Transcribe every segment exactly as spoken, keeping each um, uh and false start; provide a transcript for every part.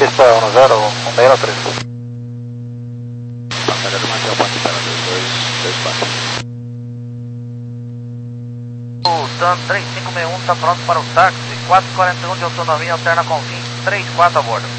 pista um zero um seis três. Batalha do Marcel, ponte para dois dois quatro. O TAM três cinco seis um está pronto para o táxi, quatro quarenta e um de autonomia, alterna com fim, três quatro a bordo.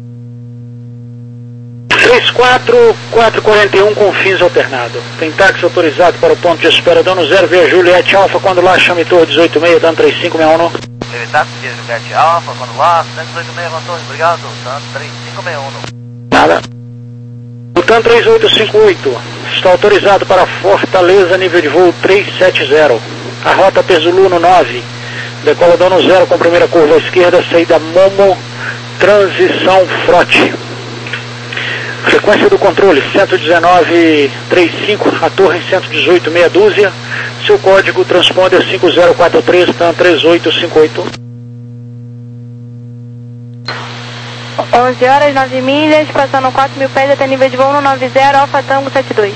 três quatro, quatro quarenta e um com fins alternado. Tem táxi autorizado para o ponto de espera, dano zero, via Juliette Alfa, quando lá, chame torre dezoito seis, dano três cinco seis um. Teve táxi via Juliette Alfa, quando lá, cento e dezoito seis, Torre, obrigado, TAM três cinco seis um. Nada. O TAM três oito cinco oito está autorizado para Fortaleza, nível de voo trezentos e setenta. A rota Pesuluno nove, decola dano zero com primeira curva à esquerda, saída Momo, transição Frote. Frequência do controle cento e dezenove trinta e cinco, a torre cento e dezoito meia dúzia, seu código transponder cinco zero quatro três, TAM três oito cinco oito. onze horas, nove milhas, passando quatro mil pés até nível de voo no nove zero, Alfa Tango setenta e dois.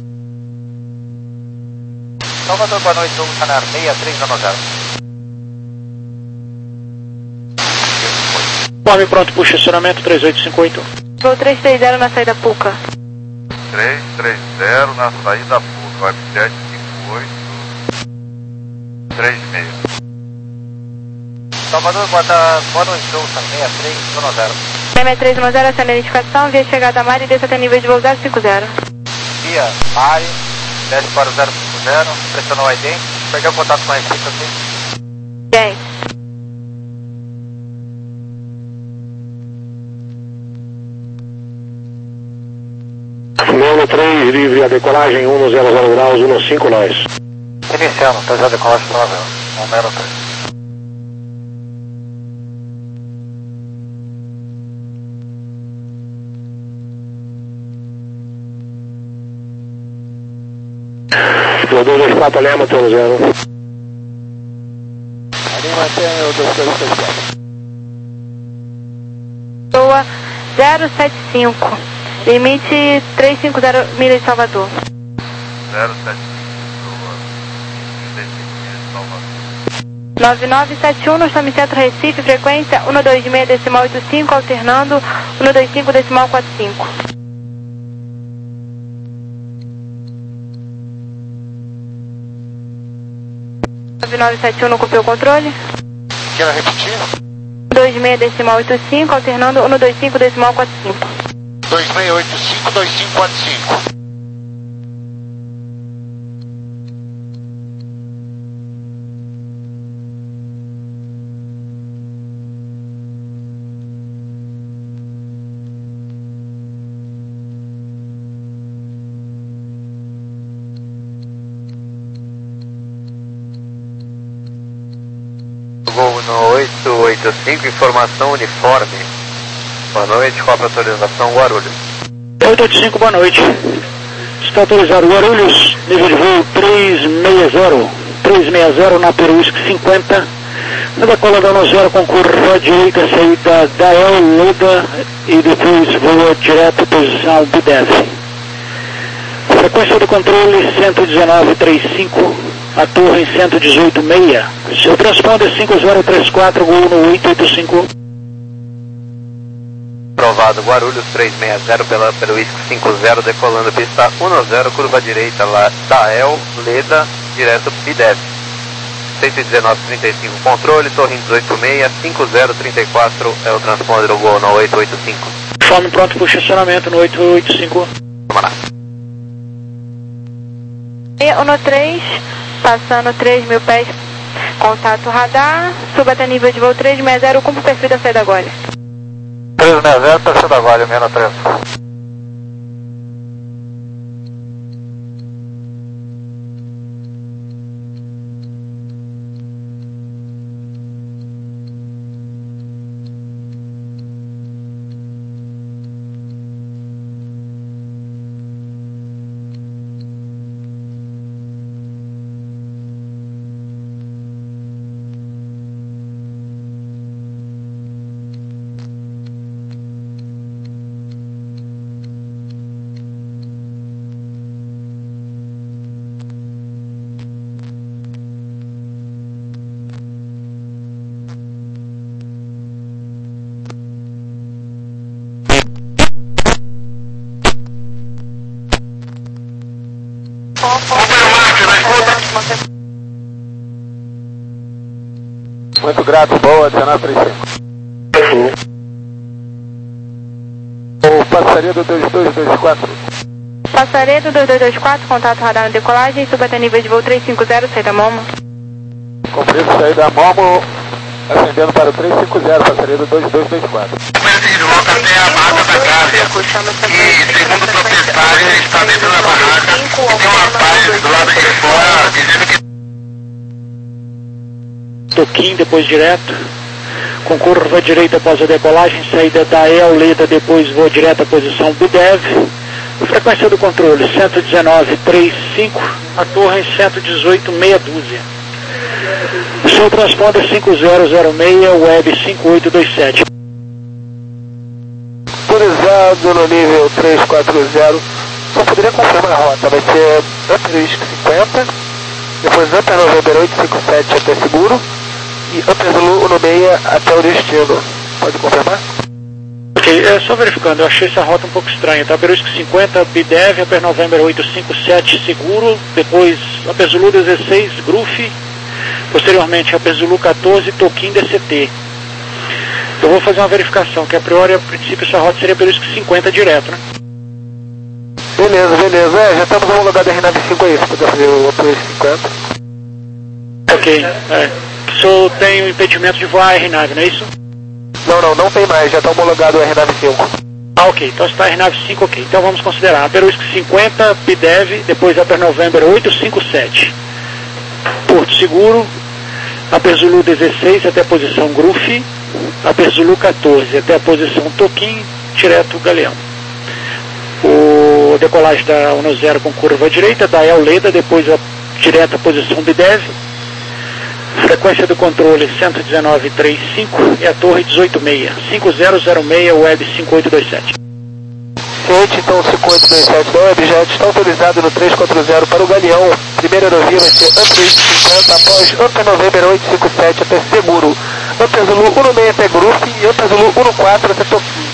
Salvador, boa noite, Hugo Canar, sessenta e três zero zero. Forme pronto para o estacionamento três oito cinco oito. Voo trezentos e trinta na saída Puca. trezentos e trinta na saída Puca, web sete cinco oito, três seis. Salvador, boa, boa noite, Hugo Canar, sessenta e três zero zero. sessenta e três zero zero, acende a identificação, via chegada a Mari e desça até nível de voo zero cinco zero. Via Mari, desce para o zero cinco zero, pressionou o I D, perdeu o contato com a equipe aqui. Bem. Menos três, livre a decolagem, um zero zero graus, um cinco nós. Iniciando, três a decolagem um zero três. dois dois quatro, Lema, um zero. Ali mantém o dois dois seis quatro. Boa zero sete cinco. Limite trezentos e cinquenta milhas de Salvador. zero sete cinco, trinta e cinco milhas de Salvador. nove nove sete um, no Chame Centro Recife, frequência um dois seis decimal oito cinco, alternando um dois cinco decimal quatro cinco. nove nove sete um, não copiou o controle? Quer repetir? um dois seis decimal oito cinco, alternando um dois cinco decimal quatro cinco. dois seis oito cinco, dois cinco quatro cinco. Voo no oito oito cinco, informação uniforme. Boa noite, qual a autorização Guarulhos? oito oito cinco, boa noite. Está autorizado Guarulhos, nível de voo trezentos e sessenta, trezentos e sessenta na Peruísque cinquenta, na decola dano zero com curva direita, saída da El Leda e depois voa direto posição B D F. Frequência do controle cento e dezenove trinta e cinco, a torre cento e dezoito meia, seu transponder cinco zero três quatro, gol no oito oito cinco. Aprovado, Guarulhos trezentos e sessenta pela Peruísque cinco zero, decolando pista um zero, curva direita lá, Dael, Leda, direto B D F. cento e dezenove trinta e cinco, controle, torre dezoito meia, cinco zero trinta e quatro é o transponder do Gol no oito oito cinco. Forme pronto para o estacionamento no oito oito cinco. Vamos lá. um três, passando três mil pés, contato radar, suba até nível de voo trezentos e sessenta, cumpre o perfil da saída agora. trezentos e sessenta, perfil da Vale, menos três. confirma. Muito grato, boa, dezenove trinta e cinco. O passaredo dois dois dois quatro. Passaredo dois dois dois quatro, contato radar na decolagem, suba até nível de voo trezentos e cinquenta, saída Momo. Comprido, saída Momo, ascendendo para o trezentos e cinquenta, passaredo dois dois dois quatro. De volta até a barraca da Gávea. E segundo o proprietário, ele está dentro da barraca e tem um rapaz do lado de fora dizendo que... Toquim, depois direto, com curva direita após a decolagem, saída da El Leda, depois voo direto à posição B D E V, frequência do controle cento e dezenove ponto trinta e cinco, a torre cento e dezoito, meia dúzia. Seu transponder cinco zero zero seis, web cinco oito dois sete. Autorizado no nível trezentos e quarenta, só poderia confirmar a rota, vai ser Upper Whisky cinquenta, depois Upper November oito cinco sete até Seguro, e Upper Zulu um seis até o destino. Pode confirmar? Ok, é, só verificando, eu achei essa rota um pouco estranha, tá? Upper Whisky cinquenta, B D E V, Upper November oito cinco sete Seguro, depois Upper Zulu dezesseis, Groove, posteriormente Upper Zulu quatorze, Toquim D C T. Eu vou fazer uma verificação, que a priori, a princípio, essa rota seria Upper Whisky cinquenta direto, né? Beleza, beleza, é, já estamos homologados R nove cinco aí, se puder fazer o Upper Whisky cinquenta. Ok, é. O senhor tem o impedimento de voar R nove, não é isso? Não, não, não tem mais, já está homologado o R nove cinco. Ah, ok, então está R nove cinco, ok. Então vamos considerar Upper Whisky cinquenta, B D E V, depois Upper November oito cinco sete. Porto Seguro, Upper Zulu dezesseis até a posição Groove, Upper Zulu quatorze até a posição Toquim, direto Galeão. O decolagem da um zero com curva direita, da El Leda, depois a direta posição B D E V. Frequência do controle cento e dezenove ponto trinta e cinco e a torre dezoito seis, cinco zero zero seis, web cinco oito dois sete. Ciente, então cinco oito dois sete da Webjet está autorizado no trezentos e quarenta para o Galeão. Primeira aerovia vai ser Upper Whisky cinquenta após Upper November oito cinco sete até Seguro. Upper Zulu um seis até Groove e Upper Zulu quatorze até Toquim.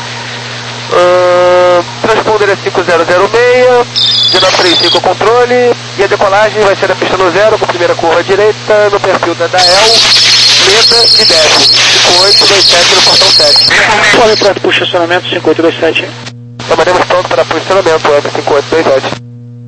Uh, transponder é cinco zero zero seis, dezenove trinta e cinco o controle, e a decolagem vai ser na pista no zero, com a primeira curva direita, no perfil da Dael, Leda e Deve, cinco oito dois sete no portão sete. Conforme pronto para o estacionamento cinco oito dois sete. Amanhã pronto para posicionamento, web cinco oito dois sete.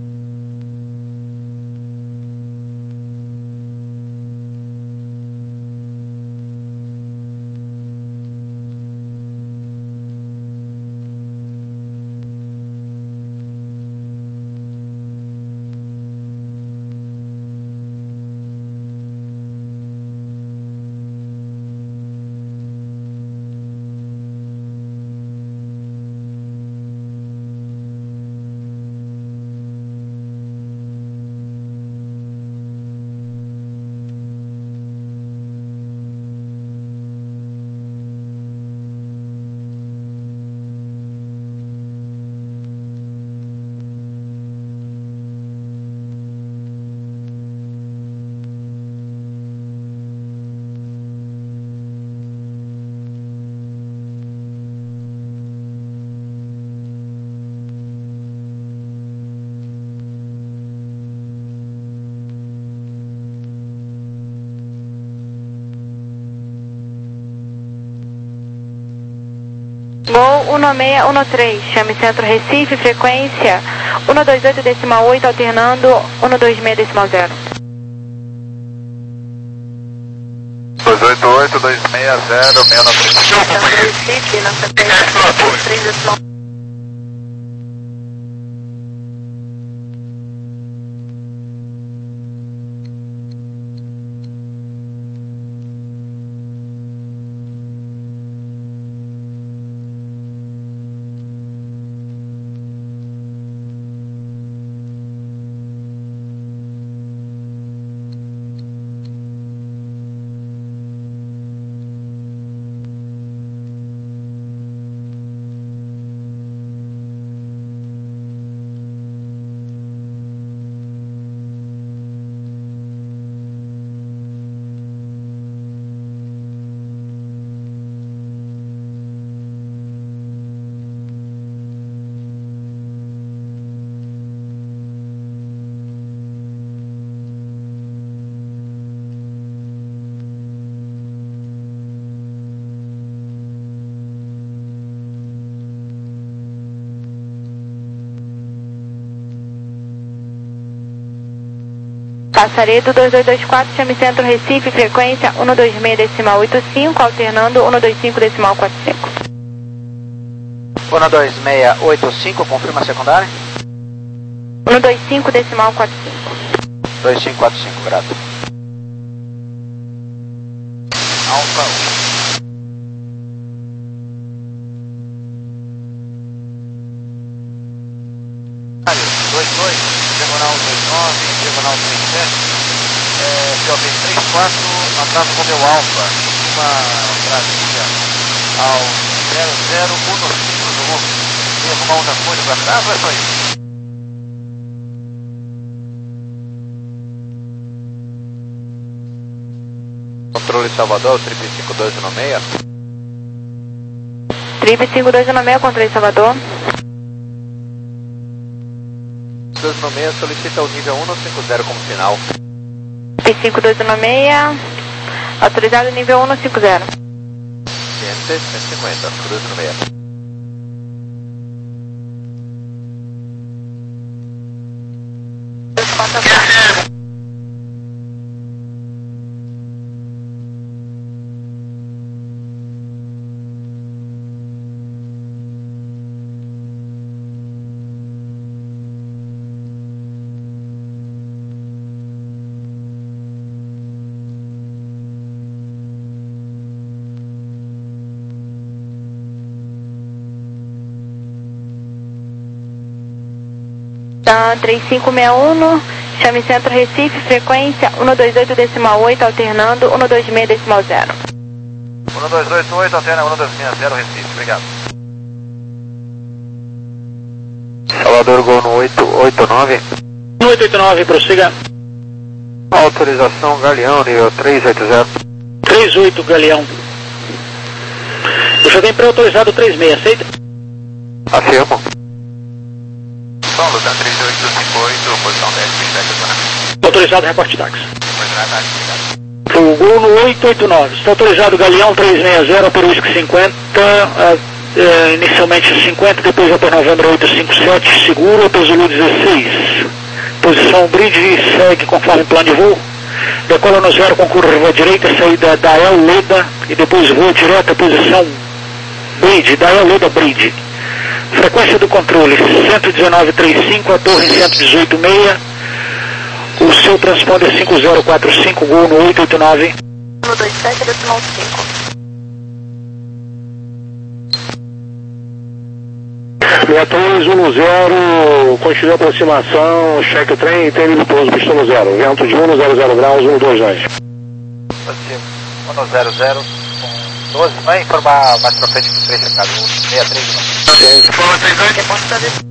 Gol um seis um três, chame Centro Recife, frequência um dois oito decimal oito, alternando um dois seis decimal zero. dois oito oito, dois seis zero, seis nove três. Centro Recife, na frequência três decimal. Passaredo dois dois dois quatro, chame Centro Recife, frequência um dois seis decimal oito cinco, alternando um dois cinco decimal quatro cinco. um dois seis oito cinco, confirma a secundária. um dois cinco decimal quatro cinco. dois cinco quatro cinco, grato. Alfa um. dois dois, diagonal dois nove, diagonal três sete, é, P O B três quatro, atrás com meu Alfa, uma Brasília ao zero zero um cinco um. Tem alguma onda folha para trás ou é só isso? Controle Salvador, trip cinco dois um seis. Trip cinco dois um seis, controle Salvador. dois um seis solicita o nível um cinco zero como final. Trip cinco dois um seis, autorizado nível um cinco zero. C N T cento e cinquenta, cinco dois um seis. Tá, três cinco seis um, chame Centro Recife, frequência um dois oito decimal oito, alternando um dois seis decimal zero. um dois oito oito, alterna um dois seis zero, Recife, obrigado. Salvador, Gol no oito oito nove. oito oito nove, prossiga. Autorização Galeão, nível três oito zero. três oito, Galeão. Eu já tenho pré-autorizado três seis, aceita? Afirmo. São Lutan três oito cinco oito, posição dez, feedback zona. Autorizado, reporte táxi. Coordenada, obrigado. O Gol no oito oito nove. Está autorizado Galeão três seis zero, Peruísque cinquenta, uh, uh, inicialmente cinquenta, depois Hotel Novembro oito cinco sete, seguro, Hotel Zulu dezesseis. Posição bridge, segue conforme plano de voo. Decola no zero com curva à direita, saída da El Leda e depois voo direto à posição bridge, da El Leda bridge. Frequência do controle cento e dezenove trinta e cinco, a torre cento e dezoito seis. O seu transponder cinco zero quatro cinco, Gol no oito oito nove. um dois sete decimal cinco. Beatriz um zero, continua a aproximação, cheque o trem e tem nível pouso, pista no zero, vento de um zero zero graus, um dois dois. um zero zero, com doze, vai informar mais pra frente do três checado, sessenta e três. Informa três oito.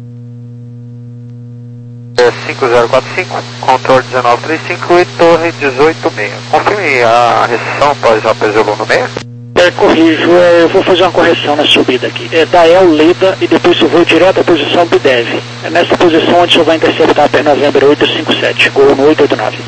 É cinco zero quatro cinco, controle dezenove trinta e cinco e torre dezoito seis. Confirme a restrição após a P Z no meio. É, corrijo, é, eu vou fazer uma correção na subida aqui. É da El Leda e depois eu vou direto à posição B D E V. É nessa posição onde o senhor vai interceptar a P Novembro oito cinco sete, Gol no oito oito nove.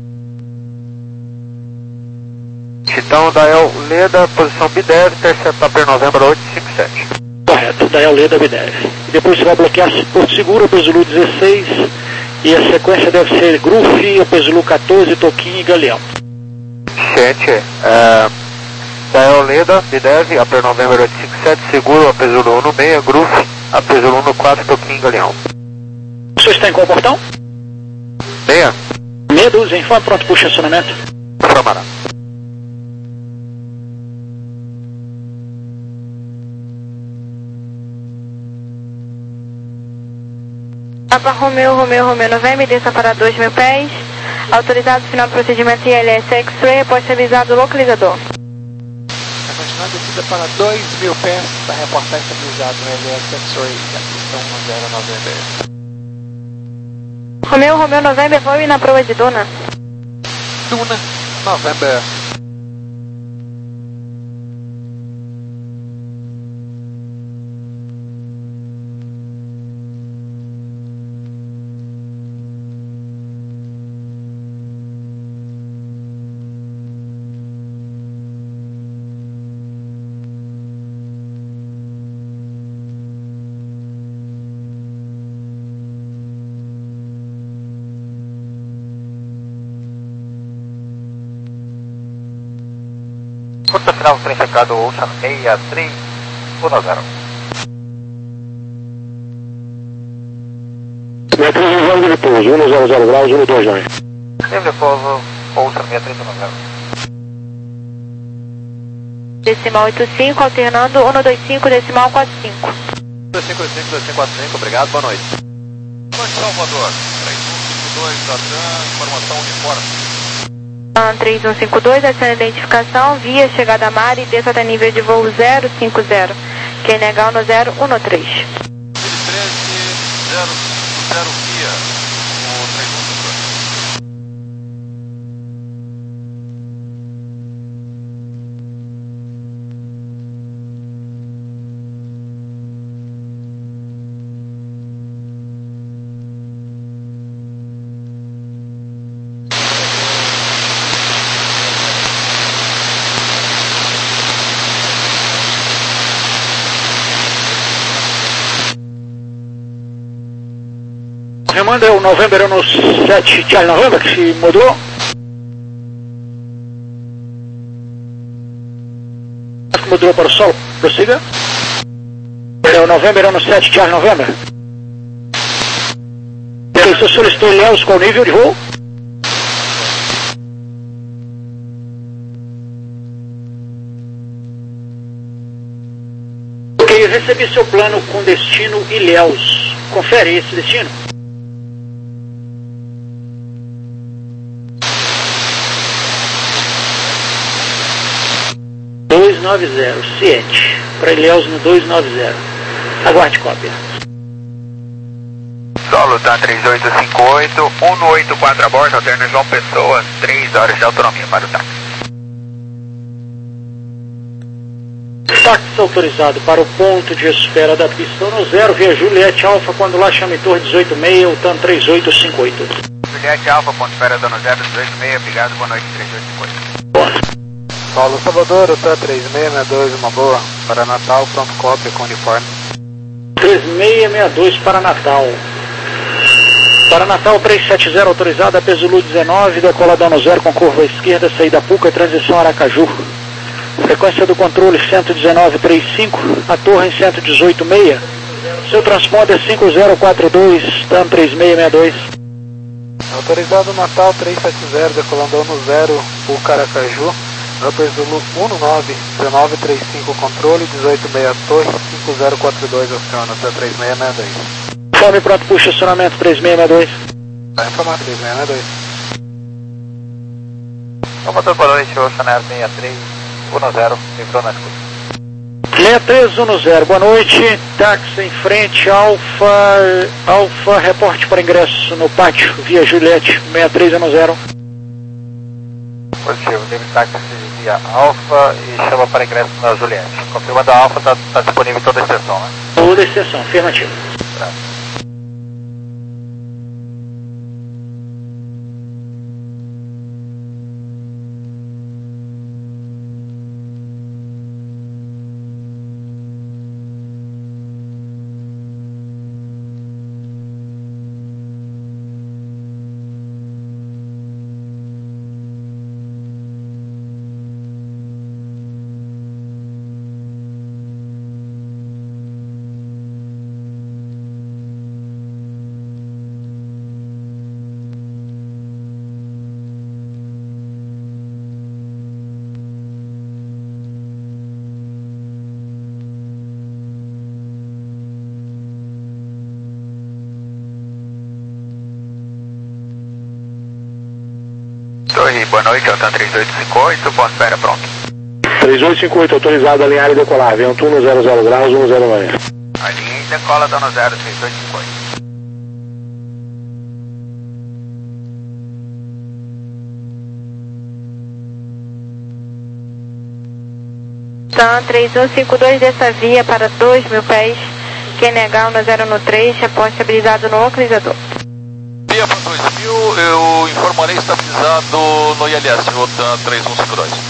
Então, da El Leda, posição B D E V, intercepta a P Novembro oito cinco sete. Correto, da El Leda B D E V. E depois você vai bloquear Porto Seguro, Hotel Zulu dezesseis, e a sequência deve ser Gruf, Hotel Zulu quatorze, Toquinho e Galeão. Gente, é... da El Leda, B D E V, a P Novembro oito cinco sete, seguro, a P Zulu um seis, Gruf, a P Zulu quatro, Toquinho e Galeão. O senhor está em qual portão? Meia? Meia dúzia, informe, pronto, puxa acionamento. Informará. Papa Romeu, Romeu, Romeu Novembro, desça para dois mil pés. Autorizado final do procedimento I L S X-Ray, após ser avisado o localizador. Vai continuar a descida para dois mil pés para reportar estabilizado no I L S X-Ray, aquisição um zero nove. Romeu, Romeu Novembro, vou ir na prova de Duna. Duna, November. Curta final, trem checado Ocean seis três um zero. seis três um zero de pouso, um zero zero graus, um dois nove. Livre pouso, Ocean seis três um zero. Decimal oitenta e cinco, alternando um dois cinco, decimal quarenta e cinco. dois cinco cinco, dois cinco quatro cinco, obrigado, boa noite. Boa noite, Salvador. três um cinco dois da TAM, informação uniforme. TAM três um cinco dois, aciona identificação, via chegada a mar e desça até nível de voo zero cinco zero. Q N H no zero um três. treze zero cinco zero via, o três um cinco dois. Remanda é o November no sete Charlie November, que se mudou. Mudou para o sol, prossiga. É o November no sete Charlie November. Você solicitou Ilhéus com nível de voo? Ok, eu recebi seu plano com destino Ilhéus. Confere esse destino. dois nove zero, sete, para Ilhéus no dois nove zero. Aguarde cópia. Solo TAM três oito cinco oito, um oito quatro a bordo, alterna João Pessoa, três horas de autonomia para o táxi. Táxi autorizado para o ponto de espera da pista no zero, via Juliette Alfa, quando lá chame Torre dezoito seis, o TAM três oito cinco oito. Juliette Alfa, ponto de espera dano zero dezoito seis, obrigado, boa noite, três oito cinco oito. Boa. Paulo Salvador, o TAM três seis seis dois, uma boa. Para Natal, pronto cópia com uniforme. três seis seis dois para Natal. Para Natal três sete zero autorizada, peso Zulu dezenove, decola dano zero com curva esquerda, saída Puca, transição Aracaju. Frequência do controle cento e dezenove ponto trinta e cinco, a torre em cento e dezoito ponto seis. Seu transponder cinco zero quatro dois, TAM três seis seis dois. Autorizado Natal três sete zero, decolando ano zero, Puca Aracaju. Upper Zulu um nove um nove três cinco controle, dezoito seis torre, cinco zero quatro dois aciona, TAM três seis seis dois. Fome pronto para o estacionamento três seis seis dois. Vai informar três seis seis dois. Salvador, boa noite, Ocean Air seis três um zero, entrou na escuta. seis três um zero, boa noite, táxi em frente, Alfa, Alfa, reporte para ingresso no pátio, via Juliette, seis três um zero. Positivo, livre táxi via Alfa e chama para ingresso na Juliette. Confirmando a Alfa, está tá disponível em toda a exceção, né? Toda exceção, afirmativo. Tá. Torre, boa noite, é o TAM três oito cinco oito, ponto de espera pronto. três oito cinco oito, autorizado a alinhar e decolar, vento um zero zero graus, um zero nove. Alinha e decola dano zero três oito cinco oito. TAM três um cinco dois, dessa via para dois mil pés, Q N H no zero um três, reposte estabilizado no localizador. Via para dois mil, eu informarei estabilizado no I L S, o TAM três um cinco dois.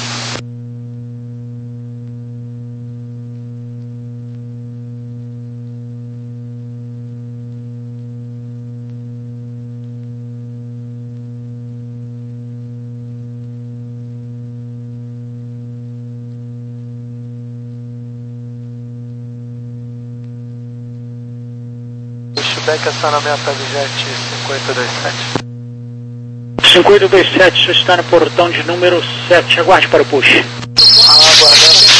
pushback, acionamento Abjet cinco oito dois sete. cinco oito dois sete, você está no portão de número sete, aguarde para o push. Ah, aguardando.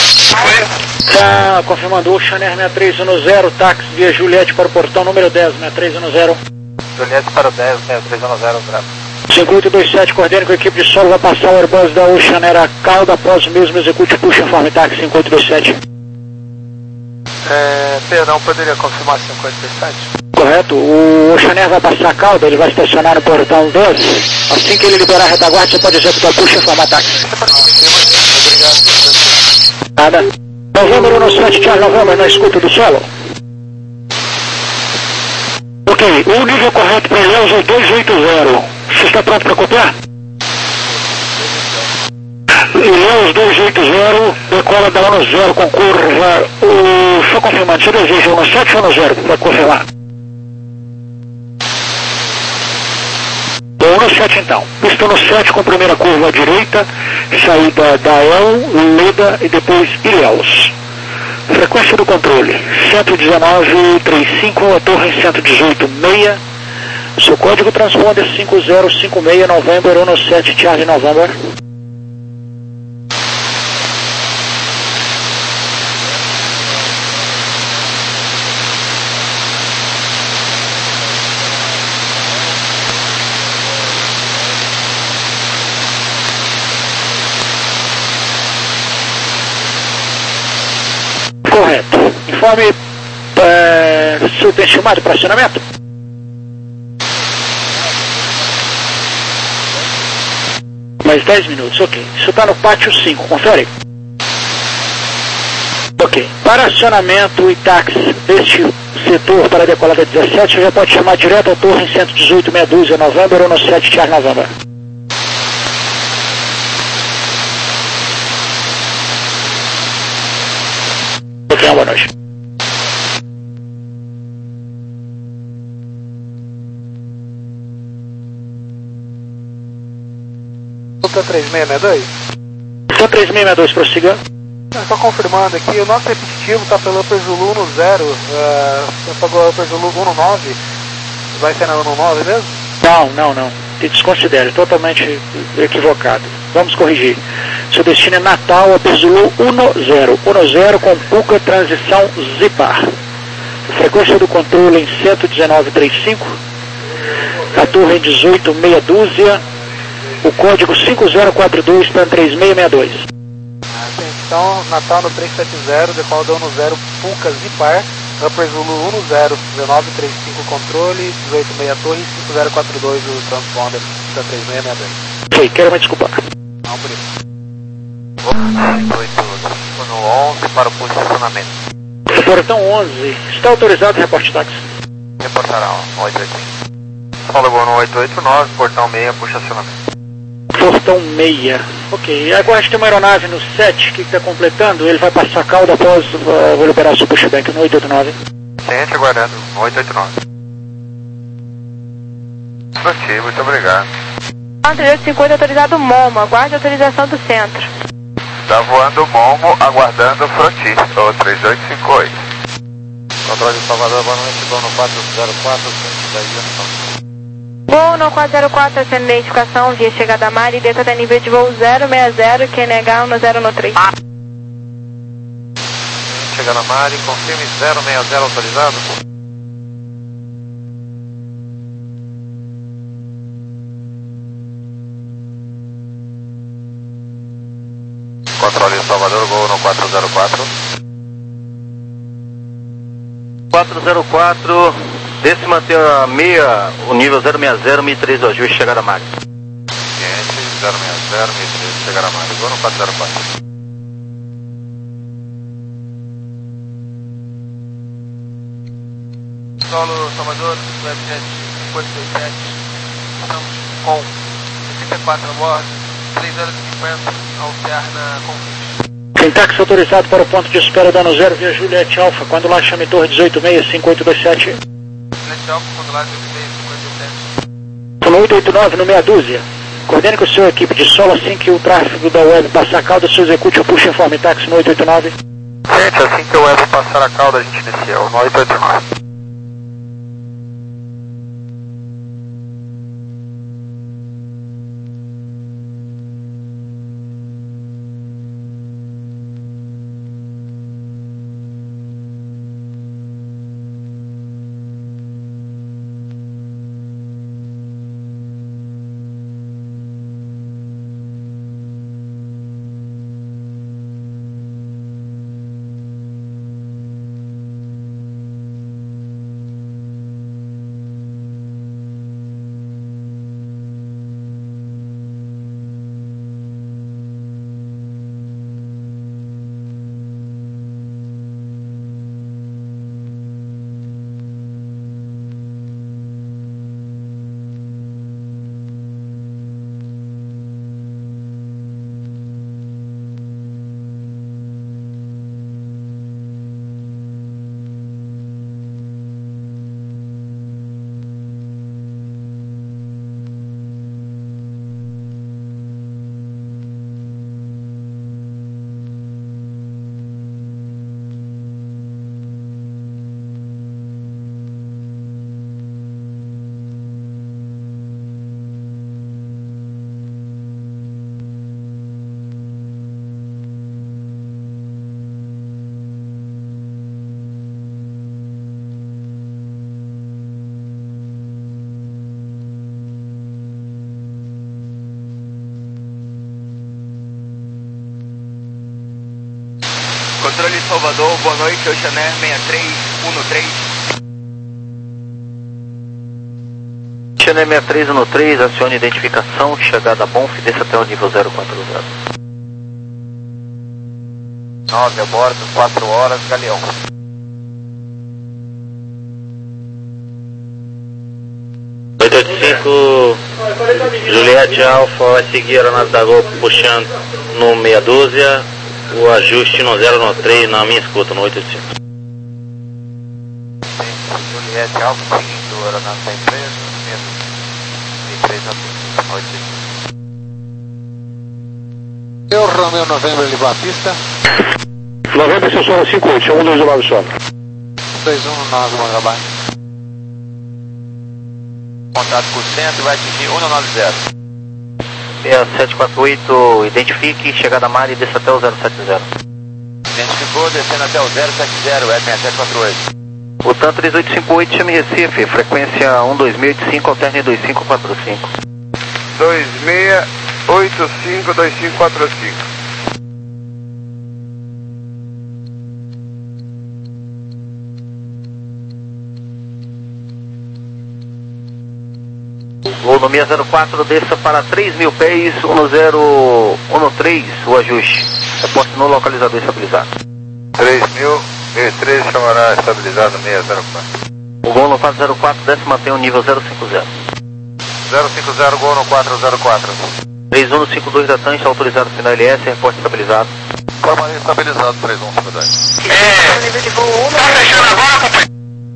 Tá confirmando, Ocean Air seis três um zero, táxi via Juliette para o portão número dez, seis três um zero. Juliette para o dez, seis três um zero, grave. cinco oito dois sete, coordene com a equipe de solo, vai passar o Airbus da Ocean Air a cauda, após o mesmo execute push informe táxi cinco oito dois sete. É, perdão, poderia confirmar cinco oito dois sete? Correto, o Ocean Air vai passar a cauda, ele vai estacionar no portão dez. Assim que ele liberar a retaguarda, você pode executar push informe táxi. Obrigado. Nada. Novembro no sete, Charlie Novembro, na escuta do solo. Ok, o nível correto para Ilhéus é dois oito zero. Você está pronto para copiar? Ilhéus dois oito zero, decola da um zero com curva. O... Só confirmando, você deseja um sete ou um zero para confirmar? um sete então. Pista no sete com primeira curva à direita, saída da El, Leda e depois Ilhéus. Frequência do controle, cento e dezenove ponto trinta e cinco, a torre cento e dezoito ponto seis. Seu código transponder cinco zero cinco seis, November um sete, Charlie November. Correto. Informe é, se eu tenho chamado para acionamento. Mais dez minutos, ok. Isso está no pátio cinco, confere. Ok. Para acionamento e táxi deste setor para a decolada dezessete, você já pode chamar direto ao torre cento e dezoito, meia dúzia, November um sete, Charlie November. Ok, boa noite. Luta três seis seis dois? Luta três seis seis dois, prossiga. Só confirmando aqui, o nosso repetitivo está pelo Upper Zulu no zero, uh, você pagou Upper Zulu um nove, vai ser na um nove mesmo? Não, não, não. Te desconsidere, totalmente equivocado. Vamos corrigir. Seu destino é Natal, Upper Zulu um zero. um zero com Puca, transição Zipar. Frequência do controle em cento e dezenove ponto trinta e cinco. A torre em dezoito, meia dúzia. O código cinco zero quatro dois para três seis seis dois. Então, Natal no três sete zero, decola da um zero, Puca, Zipar. Upper Zulu um zero, dezenove trinta e cinco controle, dezoito meia torre, cinco zero quatro dois o transponder da três seis seis dois. Ok, quero me desculpar. Não, por isso. oito no onze para o push de acionamento. Portão onze, está autorizado o reporte táxi? Reportará oito oito oito. Fala no oito oito nove, portão seis, puxa acionamento. Portão seis. Ok, agora a gente tem uma aeronave no sete que está completando, ele vai passar a cauda após uh, vou liberar o seu pushback no oito oito nove. Gente, aguardando no oito oito nove. Positivo, muito obrigado. três oito cinco oito autorizado Momo, aguarde a autorização do centro. Está voando Momo, aguardando o frontista, o três oito cinco oito. Controle de Salvador, boa noite, voo no quatro zero quatro, centro da Ilha. Voo no quatro zero quatro, sendo identificação, via chegada a mar e dentro até nível de voo zero seis zero, Q N H um zero um três. Chega na Mari, confirme zero seis zero autorizado. Controle de Salvador, voo no quatro zero quatro. quatro zero quatro, desce manter a meia, o nível zero seis zero, mil e três, o ajuste, chegada a Mari. Gente, zero seis zero, mil e três, chegar a Mari, voo no quatro zero quatro. Solo Salvador, Webjet cinco oito dois sete, estamos com sessenta e quatro a bordo, três horas e cinquenta, alterna convite. Tem táxi autorizado para o ponto de espera dano zero via Juliette Alpha, quando lá chame torre dezoito seis cinco oito dois sete. Juliette Alpha, quando lá dezoito seis cinco oito dois sete. No oito oito nove, no meia dúzia. Coordene com a sua equipe de solo assim que o tráfego da web passar a cauda, seu execute o push informe táxi no oito oito nove. Gente, assim que o web passar a cauda, a gente inicia o no oito oito nove. controle Salvador, boa noite, Oceaner seis três um três. Oceaner seis três um três, acione identificação, chegada a Bonf, desça até o nível zero quatro zero. nove a bordo, quatro horas, Galeão. oito oito cinco, Juliette Alfa, vai seguir a aeronave da Gol puxando no meia dúzia, o ajuste no zero um três na minha escuta, no oito oito cinco. Juliette Alfa, seguindo a aeronave da empresa, meia três a oito oito cinco. Eu, Romeo Novembro, ele vai à pista. Novembro, seu solo cinco oito, um dois nove solo. dois um nove, bom trabalho. Contato com o centro, vai atingir um nove zero. seis sete quatro oito, identifique, chegada a Mari, desça até o zero sete zero. Identificou, descendo até o zero sete zero, é seis sete quatro oito. O TAM três oito cinco oito, chame Recife, frequência um dois seis oito cinco, alterne dois cinco quatro cinco. dois seis oito cinco dois cinco quatro cinco. Voo no seis zero quatro, desça para três mil pés, um zero um três, o ajuste. Reporte no localizador estabilizado. três mil e três chamará estabilizado seis zero quatro. O voo no quatro zero quatro, desce e mantém o nível zero cinco zero. zero cinco zero, gol no quatro zero quatro. três um cinco dois da TAM, está autorizado final L S, reporte estabilizado. Forma estabilizado, três um cinco dois. É, Nível de voo um, tá fechando agora, companheiro?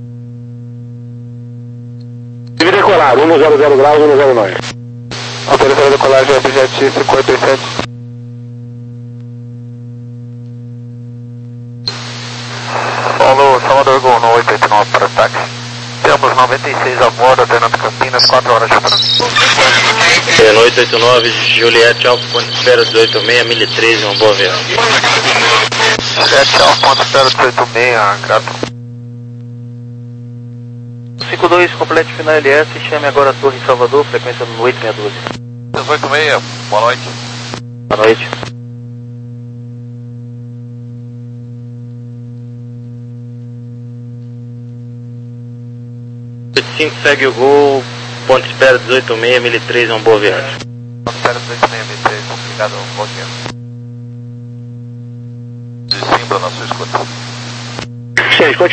Nível decolar, um zero zero graus, um zero nove. Autorização de decolagem, objeto cinco oito sete. Falou, Salvador Gol no oito oito nove para o táxi. Temos noventa e seis a bordo, Fernando Campinas, quatro horas de trânsito. É, no oito oito nove, Juliette Alfa, ponto de espera dezoito seis, mil e treze, uma boa viagem. Juliette Alfa, ponto de espera dezoito seis, grato. cinco dois, complete final L S, chame agora a Torre Salvador, frequência no oito seis doze. dezoito seis, boa noite. Boa noite. oito cinco, segue o gol, ponto de espera dezoito seis, mil e treze, uma boa viagem. Ponto de espera dezoito seis, mil e treze, obrigado, bom dia.